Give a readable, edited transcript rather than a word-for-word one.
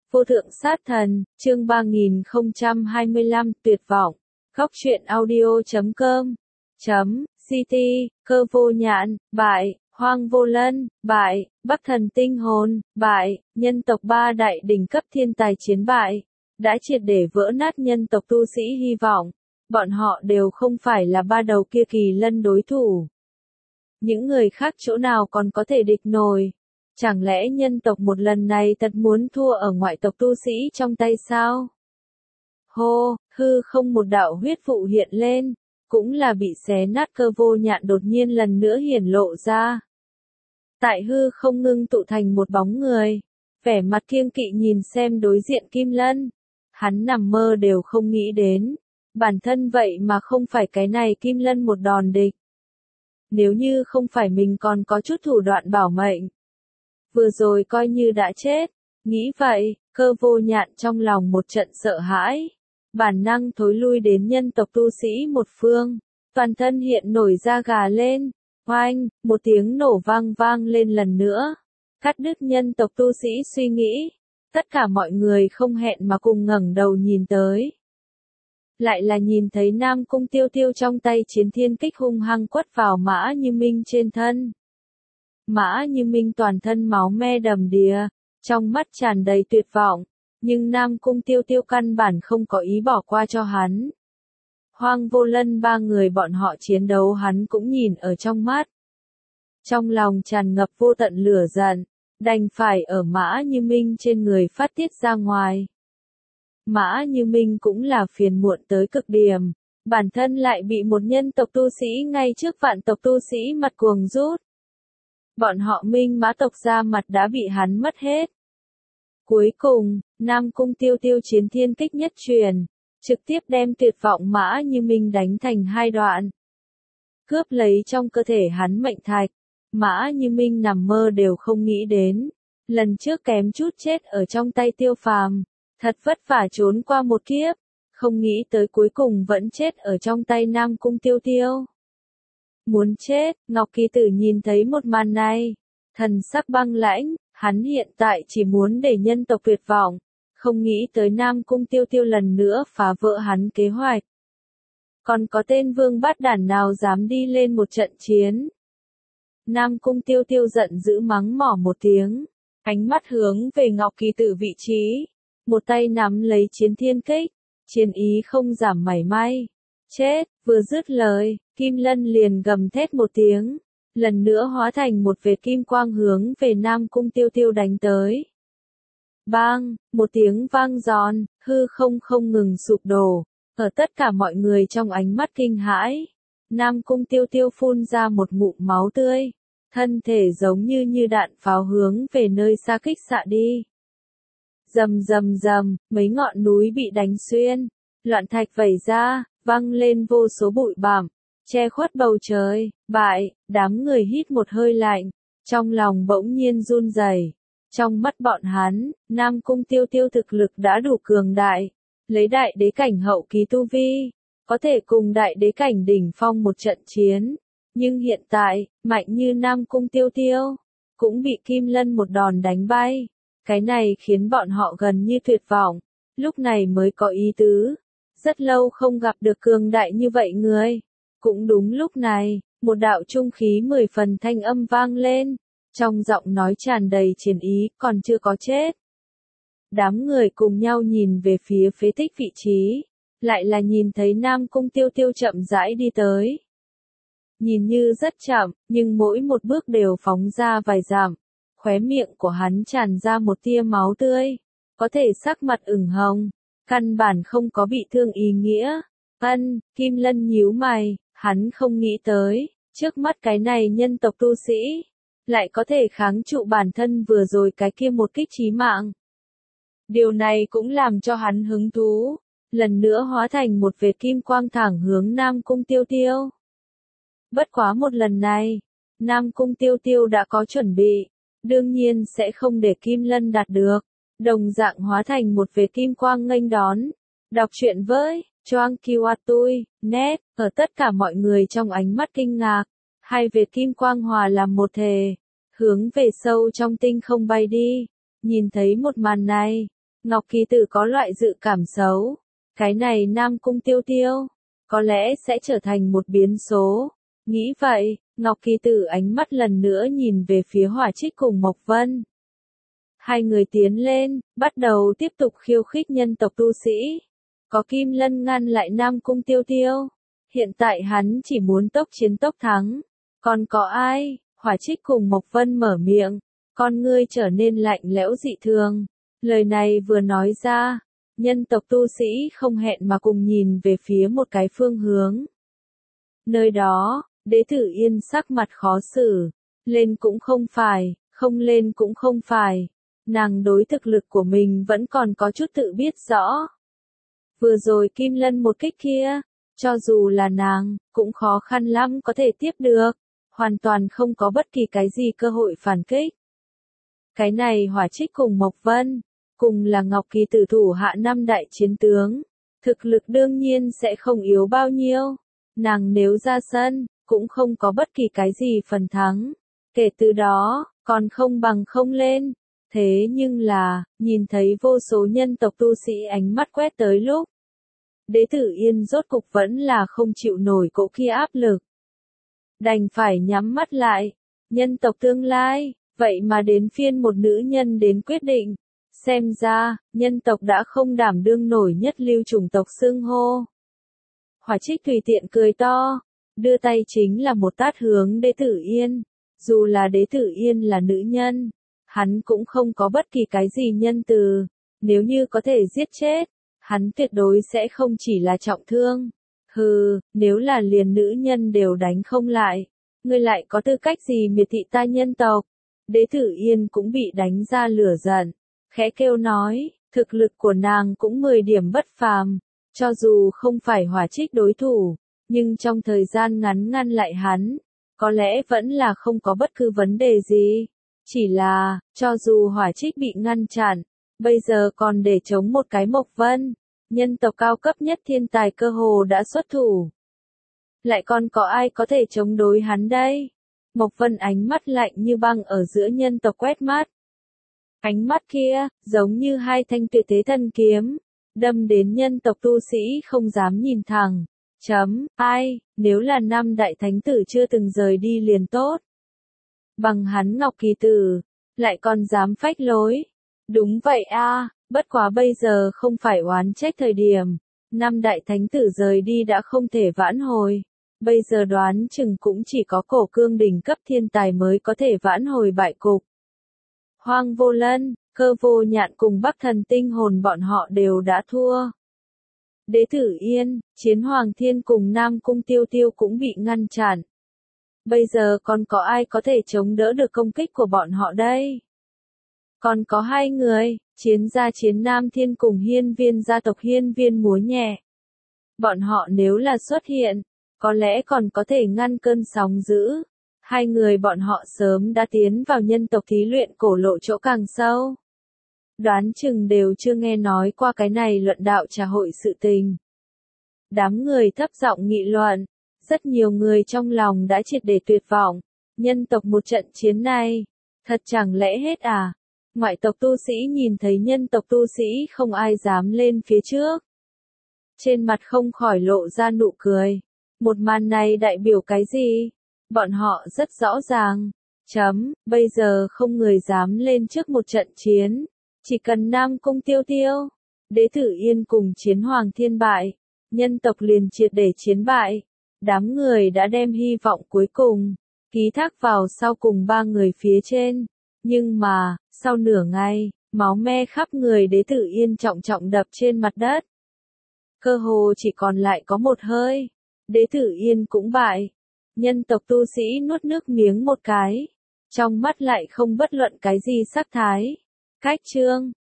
Vô thượng sát thần, chương 3025, tuyệt vọng. Góc truyện audio.com. CT, cơ vô nhạn, bại, hoang vô lân, bại, bắc thần tinh hồn, bại, nhân tộc ba đại đỉnh cấp thiên tài chiến bại. Đã triệt để vỡ nát nhân tộc tu sĩ hy vọng. Bọn họ đều không phải là ba đầu kia kỳ lân đối thủ. Những người khác chỗ nào còn có thể địch nổi. Chẳng lẽ nhân tộc một lần này thật muốn thua ở ngoại tộc tu sĩ trong tay sao? Hô, hư không một đạo huyết vụ hiện lên, cũng là bị xé nát cơ vô nhạn đột nhiên lần nữa hiển lộ ra. Tại hư không ngưng tụ thành một bóng người, vẻ mặt kiêng kỵ nhìn xem đối diện Kim Lân. Hắn nằm mơ đều không nghĩ đến, bản thân vậy mà không phải cái này Kim Lân một đòn địch. Nếu như không phải mình còn có chút thủ đoạn bảo mệnh, vừa rồi coi như đã chết. Nghĩ vậy, cơ vô nhạn trong lòng một trận sợ hãi. Bản năng thối lui đến nhân tộc tu sĩ một phương. Toàn thân hiện nổi da gà lên. Oanh, một tiếng nổ vang vang lên lần nữa. Cắt đứt nhân tộc tu sĩ suy nghĩ. Tất cả mọi người không hẹn mà cùng ngẩng đầu nhìn tới. Lại là nhìn thấy Nam Cung Tiêu Tiêu trong tay chiến thiên kích hung hăng quất vào Mã Như Minh trên thân. Mã Như Minh toàn thân máu me đầm đìa, trong mắt tràn đầy tuyệt vọng, nhưng Nam Cung Tiêu Tiêu căn bản không có ý bỏ qua cho hắn. Hoang Vô Lân ba người bọn họ chiến đấu hắn cũng nhìn ở trong mắt. Trong lòng tràn ngập vô tận lửa giận, đành phải ở Mã Như Minh trên người phát tiết ra ngoài. Mã Như Minh cũng là phiền muộn tới cực điểm, bản thân lại bị một nhân tộc tu sĩ ngay trước vạn tộc tu sĩ mặt cuồng rút. Bọn họ Minh Mã tộc ra mặt đã bị hắn mất hết. Cuối cùng, Nam Cung Tiêu Tiêu chiến thiên kích nhất truyền, trực tiếp đem tuyệt vọng Mã Như Minh đánh thành hai đoạn. Cướp lấy trong cơ thể hắn mệnh thạch, Mã Như Minh nằm mơ đều không nghĩ đến. Lần trước kém chút chết ở trong tay Tiêu Phàm, thật vất vả trốn qua một kiếp, không nghĩ tới cuối cùng vẫn chết ở trong tay Nam Cung Tiêu Tiêu. Muốn chết, Ngọc Kỳ Tử nhìn thấy một màn này, thần sắc băng lãnh, hắn hiện tại chỉ muốn để nhân tộc tuyệt vọng, không nghĩ tới Nam Cung Tiêu Tiêu lần nữa phá vỡ hắn kế hoạch. Còn có tên vương bát đản nào dám đi lên một trận chiến? Nam Cung Tiêu Tiêu giận dữ mắng mỏ một tiếng, ánh mắt hướng về Ngọc Kỳ Tử vị trí, một tay nắm lấy chiến thiên kích, chiến ý không giảm mảy may. Chết, vừa dứt lời, Kim Lân liền gầm thét một tiếng, lần nữa hóa thành một vệt kim quang hướng về Nam Cung Tiêu Tiêu đánh tới. Bang, một tiếng vang giòn, hư không không ngừng sụp đổ, ở tất cả mọi người trong ánh mắt kinh hãi. Nam Cung Tiêu Tiêu phun ra một ngụm máu tươi, thân thể giống như đạn pháo hướng về nơi xa kích xạ đi. Rầm rầm rầm, mấy ngọn núi bị đánh xuyên, loạn thạch vẩy ra, văng lên vô số bụi bặm, che khuất bầu trời. Bại, đám người hít một hơi lạnh, trong lòng bỗng nhiên run rẩy. Trong mắt bọn hắn, Nam Cung Tiêu Tiêu thực lực đã đủ cường đại, lấy đại đế cảnh hậu kỳ tu vi, có thể cùng đại đế cảnh đỉnh phong một trận chiến. Nhưng hiện tại, mạnh như Nam Cung Tiêu Tiêu, cũng bị Kim Lân một đòn đánh bay. Cái này khiến bọn họ gần như tuyệt vọng, lúc này mới có ý tứ. Rất lâu không gặp được cường đại như vậy người. Cũng đúng lúc này, một đạo trung khí 10 phần thanh âm vang lên, trong giọng nói tràn đầy chiến ý, còn chưa có chết. Đám người cùng nhau nhìn về phía phế tích vị trí, lại là nhìn thấy Nam Cung Tiêu Tiêu chậm rãi đi tới. Nhìn như rất chậm, nhưng mỗi một bước đều phóng ra vài dặm, khóe miệng của hắn tràn ra một tia máu tươi, có thể sắc mặt ửng hồng, căn bản không có bị thương ý nghĩa. Kim Lân nhíu mày, hắn không nghĩ tới, trước mắt cái này nhân tộc tu sĩ, lại có thể kháng trụ bản thân vừa rồi cái kia một kích chí mạng. Điều này cũng làm cho hắn hứng thú, lần nữa hóa thành một vệt kim quang thẳng hướng Nam Cung Tiêu Tiêu. Bất quá một lần này, Nam Cung Tiêu Tiêu đã có chuẩn bị, đương nhiên sẽ không để Kim Lân đạt được, đồng dạng hóa thành một vệt kim quang nghênh đón. Đọc truyện với Choang Kiwa Tui, net, ở tất cả mọi người trong ánh mắt kinh ngạc, hai vệt kim quang hòa làm một thể, hướng về sâu trong tinh không bay đi. Nhìn thấy một màn này, Ngọc Kỳ Tử có loại dự cảm xấu. Cái này Nam Cung Tiêu Tiêu, có lẽ sẽ trở thành một biến số. Nghĩ vậy, Ngọc Kỳ Tử ánh mắt lần nữa nhìn về phía Hỏa Trích cùng Mộc Vân. Hai người tiến lên, bắt đầu tiếp tục khiêu khích nhân tộc tu sĩ. Có Kim Lân ngăn lại Nam Cung Tiêu Tiêu. Hiện tại hắn chỉ muốn tốc chiến tốc thắng. Còn có ai? Hỏa Trích cùng Mộc Vân mở miệng. Con ngươi trở nên lạnh lẽo dị thường. Lời này vừa nói ra, nhân tộc tu sĩ không hẹn mà cùng nhìn về phía một cái phương hướng. Nơi đó, Đế Tử Yên sắc mặt khó xử. Lên cũng không phải, không lên cũng không phải. Nàng đối thực lực của mình vẫn còn có chút tự biết rõ. Vừa rồi Kim Lân một kích kia, cho dù là nàng, cũng khó khăn lắm có thể tiếp được. Hoàn toàn không có bất kỳ cái gì cơ hội phản kích. Cái này Hỏa Trích cùng Mộc Vân, cùng là Ngọc Kỳ Tử thủ hạ 5 đại chiến tướng. Thực lực đương nhiên sẽ không yếu bao nhiêu. Nàng nếu ra sân, cũng không có bất kỳ cái gì phần thắng. Kể từ đó, còn không bằng không lên. Thế nhưng là, nhìn thấy vô số nhân tộc tu sĩ ánh mắt quét tới lúc. Đế Tử Yên rốt cục vẫn là không chịu nổi cỗ kia áp lực. Đành phải nhắm mắt lại. Nhân tộc tương lai, vậy mà đến phiên một nữ nhân đến quyết định. Xem ra, nhân tộc đã không đảm đương nổi nhất lưu chủng tộc xưng hô. Hỏa Trích tùy tiện cười to, đưa tay chính là một tát hướng Đế Tử Yên. Dù là Đế Tử Yên là nữ nhân, hắn cũng không có bất kỳ cái gì nhân từ. Nếu như có thể giết chết, hắn tuyệt đối sẽ không chỉ là trọng thương. Hừ, nếu là liền nữ nhân đều đánh không lại, ngươi lại có tư cách gì miệt thị ta nhân tộc? Đế Tử Yên cũng bị đánh ra lửa giận, khẽ kêu nói, thực lực của nàng cũng 10 điểm bất phàm, cho dù không phải Hỏa Trích đối thủ, nhưng trong thời gian ngắn ngăn lại hắn, có lẽ vẫn là không có bất cứ vấn đề gì. Chỉ là, cho dù Hỏa Trích bị ngăn chặn, bây giờ còn để chống một cái Mộc Vân, nhân tộc cao cấp nhất thiên tài cơ hồ đã xuất thủ. Lại còn có ai có thể chống đối hắn đây? Mộc Vân ánh mắt lạnh như băng ở giữa nhân tộc quét mắt. Ánh mắt kia, giống như hai thanh tuyệt thế thần kiếm, đâm đến nhân tộc tu sĩ không dám nhìn thẳng. Ai, nếu là 5 đại thánh tử chưa từng rời đi liền tốt. Bằng hắn Ngọc Kỳ Tử, lại còn dám phách lối. Đúng vậy a, bất quá bây giờ không phải oán trách thời điểm. 5 đại thánh tử rời đi đã không thể vãn hồi. Bây giờ đoán chừng cũng chỉ có Cổ Cương đỉnh cấp thiên tài mới có thể vãn hồi bại cục. Hoang Vô Lân, Cơ Vô Nhạn cùng Bắc Thần Tinh Hồn bọn họ đều đã thua. Đế Tử Yên, Chiến Hoàng Thiên cùng Nam Cung Tiêu Tiêu cũng bị ngăn chặn. Bây giờ còn có ai có thể chống đỡ được công kích của bọn họ đây? Còn có 2 người, Chiến gia Chiến Nam Thiên cùng Hiên Viên gia tộc Hiên Viên múa nhẹ. Bọn họ nếu là xuất hiện, có lẽ còn có thể ngăn cơn sóng dữ. 2 người bọn họ sớm đã tiến vào nhân tộc thí luyện cổ lộ chỗ càng sâu. Đoán chừng đều chưa nghe nói qua cái này luận đạo trà hội sự tình. Đám người thấp giọng nghị luận, rất nhiều người trong lòng đã triệt để tuyệt vọng. Nhân tộc một trận chiến này, thật chẳng lẽ hết à? Ngoại tộc tu sĩ nhìn thấy nhân tộc tu sĩ không ai dám lên phía trước. Trên mặt không khỏi lộ ra nụ cười. Một màn này đại biểu cái gì? Bọn họ rất rõ ràng. Bây giờ không người dám lên trước một trận chiến. Chỉ cần Nam Cung Tiêu Tiêu, Đế Tử Yên cùng Chiến Hoàng Thiên bại, nhân tộc liền triệt để chiến bại. Đám người đã đem hy vọng cuối cùng ký thác vào sau cùng 3 người phía trên. Nhưng mà, sau nửa ngày, máu me khắp người Đế Tử Yên trọng trọng đập trên mặt đất. Cơ hồ chỉ còn lại có một hơi. Đế Tử Yên cũng bại. Nhân tộc tu sĩ nuốt nước miếng một cái. Trong mắt lại không bất luận cái gì sắc thái. Cách chương